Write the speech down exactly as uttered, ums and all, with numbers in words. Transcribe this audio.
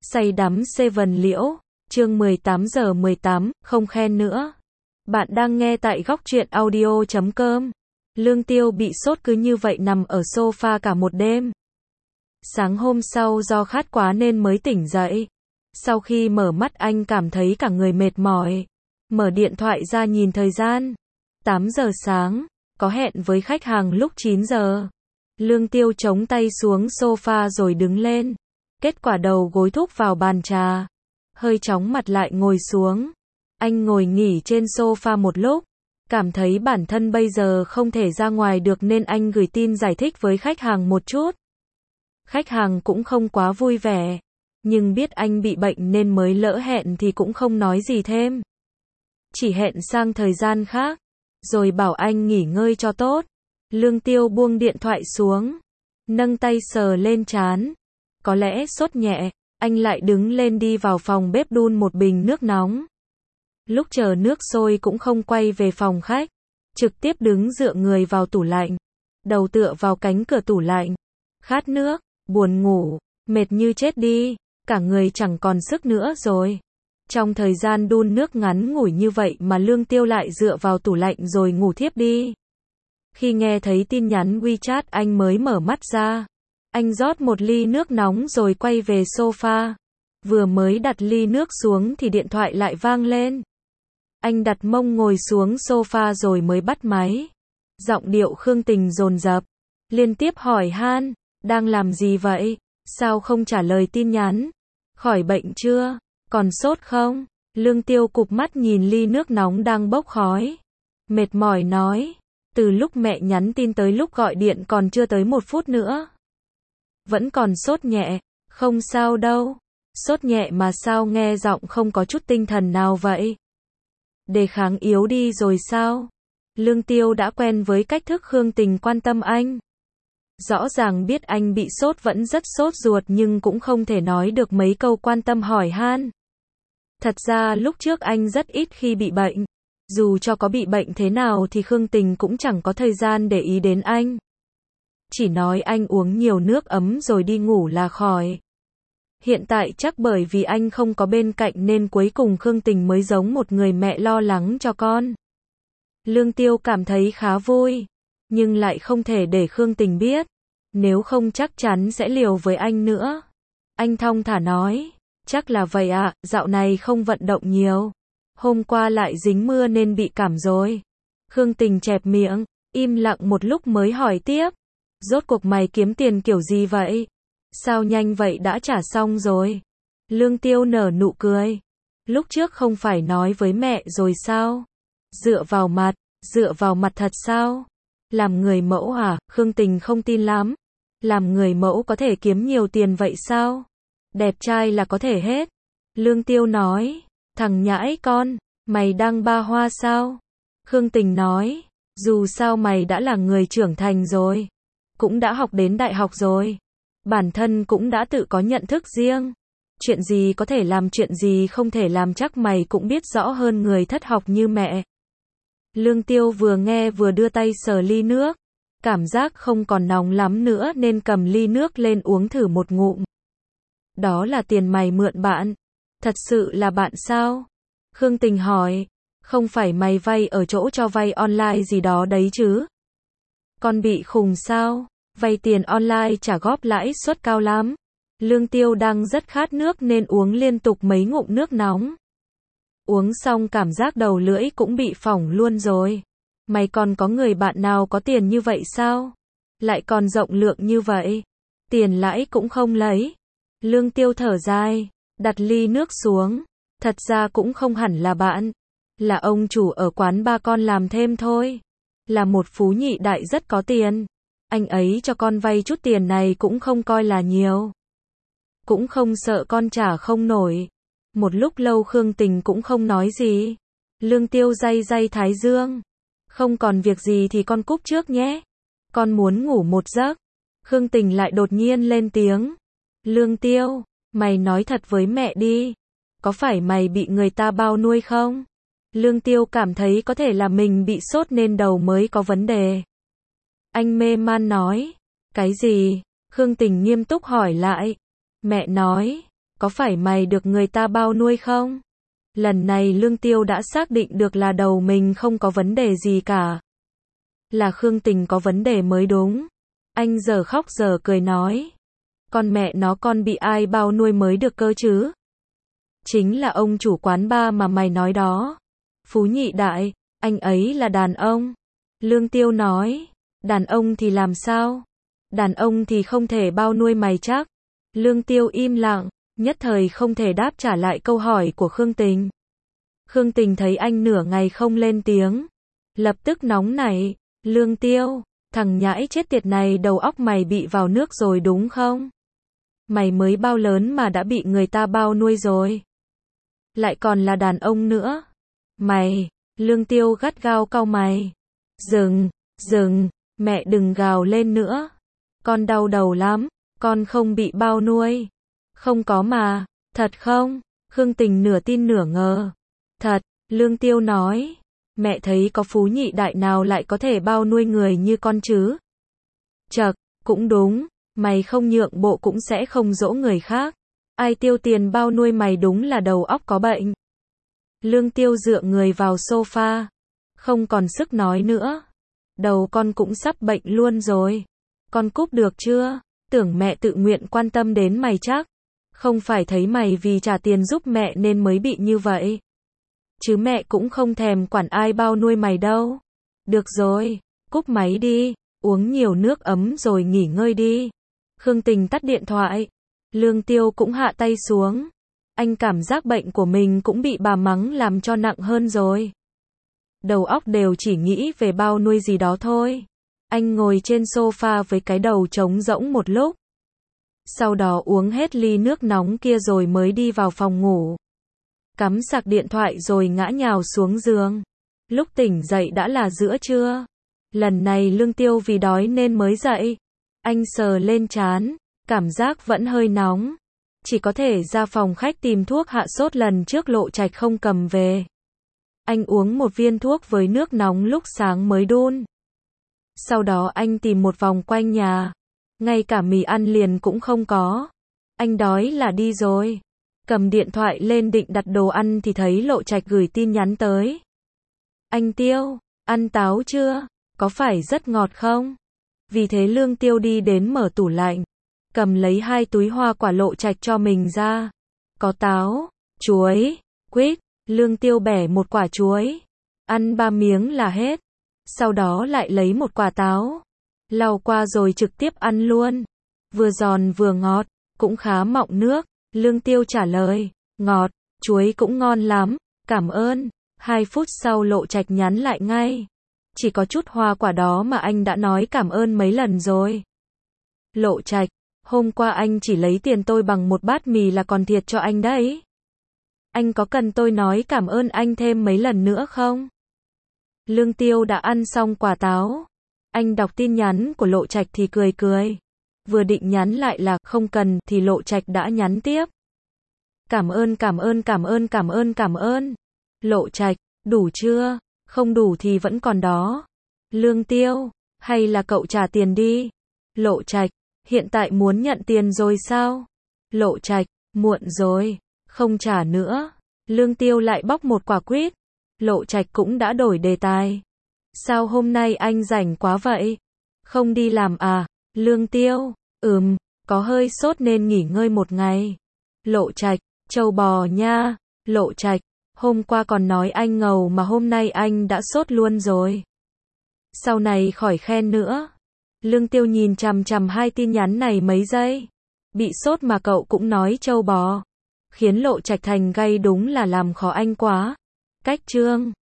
Say đắm Seven Liễu, chương mười tám giờ mười tám, không khen nữa. Bạn đang nghe tại góc truyện audio chấm com. Lương Tiêu bị sốt cứ như vậy nằm ở sofa cả một đêm. Sáng hôm sau do khát quá nên mới tỉnh dậy. Sau khi mở mắt anh cảm thấy cả người mệt mỏi. Mở điện thoại ra nhìn thời gian. tám giờ sáng, có hẹn với khách hàng lúc chín giờ. Lương Tiêu chống tay xuống sofa rồi đứng lên. Kết quả đầu gối thúc vào bàn trà. Hơi chóng mặt lại ngồi xuống. Anh ngồi nghỉ trên sofa một lúc. Cảm thấy bản thân bây giờ không thể ra ngoài được nên anh gửi tin giải thích với khách hàng một chút. Khách hàng cũng không quá vui vẻ. Nhưng biết anh bị bệnh nên mới lỡ hẹn thì cũng không nói gì thêm. Chỉ hẹn sang thời gian khác. Rồi bảo anh nghỉ ngơi cho tốt. Lương Tiêu buông điện thoại xuống. Nâng tay sờ lên trán. Có lẽ sốt nhẹ. Anh lại đứng lên đi vào phòng bếp đun một bình nước nóng. Lúc chờ nước sôi cũng không quay về phòng khách. Trực tiếp đứng dựa người vào tủ lạnh. Đầu tựa vào cánh cửa tủ lạnh. Khát nước, buồn ngủ, mệt như chết đi. Cả người chẳng còn sức nữa rồi. Trong thời gian đun nước ngắn ngủi như vậy mà Lương Tiêu lại dựa vào tủ lạnh rồi ngủ thiếp đi. Khi nghe thấy tin nhắn WeChat anh mới mở mắt ra. Anh rót một ly nước nóng rồi quay về sofa. Vừa mới đặt ly nước xuống thì điện thoại lại vang lên. Anh đặt mông ngồi xuống sofa rồi mới bắt máy. Giọng điệu Khương Tình dồn dập. Liên tiếp hỏi han, đang làm gì vậy? Sao không trả lời tin nhắn? Khỏi bệnh chưa? Còn sốt không? Lương Tiêu cụp mắt nhìn ly nước nóng đang bốc khói. Mệt mỏi nói. Từ lúc mẹ nhắn tin tới lúc gọi điện còn chưa tới một phút nữa. Vẫn còn sốt nhẹ, không sao đâu. Sốt nhẹ mà sao nghe giọng không có chút tinh thần nào vậy? Đề kháng yếu đi rồi sao? Lương Tiêu đã quen với cách thức Khương Tình quan tâm anh. Rõ ràng biết anh bị sốt vẫn rất sốt ruột nhưng cũng không thể nói được mấy câu quan tâm hỏi han. Thật ra lúc trước anh rất ít khi bị bệnh. Dù cho có bị bệnh thế nào thì Khương Tình cũng chẳng có thời gian để ý đến anh. Chỉ nói anh uống nhiều nước ấm rồi đi ngủ là khỏi. Hiện tại chắc bởi vì anh không có bên cạnh nên cuối cùng Khương Tình mới giống một người mẹ lo lắng cho con. Lương Tiêu cảm thấy khá vui. Nhưng lại không thể để Khương Tình biết. Nếu không chắc chắn sẽ liều với anh nữa. Anh thong thả nói. Chắc là vậy ạ, dạo này không vận động nhiều. Hôm qua lại dính mưa nên bị cảm rồi. Khương Tình chẹp miệng, im lặng một lúc mới hỏi tiếp. Rốt cuộc mày kiếm tiền kiểu gì vậy? Sao nhanh vậy đã trả xong rồi? Lương Tiêu nở nụ cười. Lúc trước không phải nói với mẹ rồi sao? Dựa vào mặt, dựa vào mặt thật sao? Làm người mẫu à? Khương Tình không tin lắm. Làm người mẫu có thể kiếm nhiều tiền vậy sao? Đẹp trai là có thể hết. Lương Tiêu nói. Thằng nhãi con, mày đang ba hoa sao? Khương Tình nói. Dù sao mày đã là người trưởng thành rồi. Cũng đã học đến đại học rồi. Bản thân cũng đã tự có nhận thức riêng. Chuyện gì có thể làm chuyện gì không thể làm chắc mày cũng biết rõ hơn người thất học như mẹ. Lương Tiêu vừa nghe vừa đưa tay sờ ly nước. Cảm giác không còn nóng lắm nữa nên cầm ly nước lên uống thử một ngụm. Đó là tiền mày mượn bạn. Thật sự là bạn sao? Khương Tình hỏi. Không phải mày vay ở chỗ cho vay online gì đó đấy chứ? Con bị khùng sao? Vay tiền online trả góp lãi suất cao lắm. Lương Tiêu đang rất khát nước nên uống liên tục mấy ngụm nước nóng. Uống xong cảm giác đầu lưỡi cũng bị phỏng luôn rồi. Mày còn có người bạn nào có tiền như vậy sao? Lại còn rộng lượng như vậy. Tiền lãi cũng không lấy. Lương Tiêu thở dài, đặt ly nước xuống. Thật ra cũng không hẳn là bạn. Là ông chủ ở quán ba con làm thêm thôi. Là một phú nhị đại rất có tiền. Anh ấy cho con vay chút tiền này cũng không coi là nhiều. Cũng không sợ con trả không nổi. Một lúc lâu Khương Tình cũng không nói gì. Lương Tiêu day day thái dương. Không còn việc gì thì con cúp trước nhé. Con muốn ngủ một giấc. Khương Tình lại đột nhiên lên tiếng. Lương Tiêu, mày nói thật với mẹ đi. Có phải mày bị người ta bao nuôi không? Lương Tiêu cảm thấy có thể là mình bị sốt nên đầu mới có vấn đề. Anh mê man nói. Cái gì? Khương Tình nghiêm túc hỏi lại. Mẹ nói. có phải mày được người ta bao nuôi không? Lần này Lương Tiêu đã xác định được là đầu mình không có vấn đề gì cả. Là Khương Tình có vấn đề mới đúng. Anh giờ khóc giờ cười nói. Con mẹ nó, con bị ai bao nuôi mới được cơ chứ? Chính là ông chủ quán bar mà mày nói đó. Phú Nhị Đại, anh ấy là đàn ông. Lương Tiêu nói. Đàn ông thì làm sao? Đàn ông thì không thể bao nuôi mày chắc. Lương Tiêu im lặng, nhất thời không thể đáp trả lại câu hỏi của Khương Tình. Khương Tình thấy anh nửa ngày không lên tiếng, lập tức nóng nảy. Lương Tiêu, thằng nhãi chết tiệt này, đầu óc mày bị vào nước rồi đúng không? Mày mới bao lớn mà đã bị người ta bao nuôi rồi. Lại còn là đàn ông nữa. Mày, Lương Tiêu gắt gao cau mày. Dừng, dừng, mẹ đừng gào lên nữa. Con đau đầu lắm, con không bị bao nuôi. Không có mà, thật không? Khương Tình nửa tin nửa ngờ. Thật, Lương Tiêu nói. Mẹ thấy có Phú Nhị Đại nào lại có thể bao nuôi người như con chứ? Chậc, cũng đúng, mày không nhượng bộ cũng sẽ không dỗ người khác. Ai tiêu tiền bao nuôi mày, đúng là đầu óc có bệnh. Lương Tiêu dựa người vào sofa, không còn sức nói nữa. Đầu con cũng sắp bệnh luôn rồi. Con cúp được chưa? Tưởng mẹ tự nguyện quan tâm đến mày chắc. Không phải thấy mày vì trả tiền giúp mẹ nên mới bị như vậy. Chứ mẹ cũng không thèm quản ai bao nuôi mày đâu. Được rồi, cúp máy đi, uống nhiều nước ấm rồi nghỉ ngơi đi. Khương Tình tắt điện thoại. Lương Tiêu cũng hạ tay xuống. Anh cảm giác bệnh của mình cũng bị bà mắng làm cho nặng hơn rồi. Đầu óc đều chỉ nghĩ về bao nuôi gì đó thôi. Anh ngồi trên sofa với cái đầu trống rỗng một lúc. Sau đó uống hết ly nước nóng kia rồi mới đi vào phòng ngủ. Cắm sạc điện thoại rồi ngã nhào xuống giường. Lúc tỉnh dậy đã là giữa trưa. Lần này Lương Tiêu vì đói nên mới dậy. Anh sờ lên trán, cảm giác vẫn hơi nóng. Chỉ có thể ra phòng khách tìm thuốc hạ sốt lần trước Lộ Trạch không cầm về. Anh uống một viên thuốc với nước nóng lúc sáng mới đun. Sau đó anh tìm một vòng quanh nhà. Ngay cả mì ăn liền cũng không có. Anh đói là đi rồi. Cầm điện thoại lên định đặt đồ ăn thì thấy Lộ Trạch gửi tin nhắn tới. Anh Tiêu, ăn táo chưa? Có phải rất ngọt không? Vì thế Lương Tiêu đi đến mở tủ lạnh. Cầm lấy hai túi hoa quả Lộ Trạch cho mình ra. Có táo, chuối, quýt. Lương Tiêu bẻ một quả chuối. Ăn ba miếng là hết. Sau đó lại lấy một quả táo. Lau qua rồi trực tiếp ăn luôn. Vừa giòn vừa ngọt, cũng khá mọng nước. Lương Tiêu trả lời, ngọt, chuối cũng ngon lắm, cảm ơn. Hai phút sau Lộ Trạch nhắn lại ngay. Chỉ có chút hoa quả đó mà anh đã nói cảm ơn mấy lần rồi. Lộ Trạch, hôm qua anh chỉ lấy tiền tôi bằng một bát mì là còn thiệt cho anh đấy. Anh có cần tôi nói cảm ơn anh thêm mấy lần nữa không? Lương Tiêu đã ăn xong quả táo. Anh đọc tin nhắn của Lộ Trạch thì cười cười. Vừa định nhắn lại là không cần thì Lộ Trạch đã nhắn tiếp. Cảm ơn cảm ơn cảm ơn cảm ơn cảm ơn. Lộ Trạch, đủ chưa? Không đủ thì vẫn còn đó. Lương Tiêu, hay là cậu trả tiền đi. Lộ Trạch, hiện tại muốn nhận tiền rồi sao? Lộ Trạch, muộn rồi, không trả nữa. Lương Tiêu lại bóc một quả quýt. Lộ Trạch cũng đã đổi đề tài. Sao hôm nay anh rảnh quá vậy? Không đi làm à? Lương Tiêu, ừm, có hơi sốt nên nghỉ ngơi một ngày. Lộ Trạch, trâu bò nha. Lộ Trạch, hôm qua còn nói anh ngầu mà hôm nay anh đã sốt luôn rồi. Sau này khỏi khen nữa. Lương Tiêu nhìn chằm chằm hai tin nhắn này mấy giây. Bị sốt mà cậu cũng nói trâu bò. Khiến Lộ Trạch thành gay, đúng là làm khó anh quá. Cách chương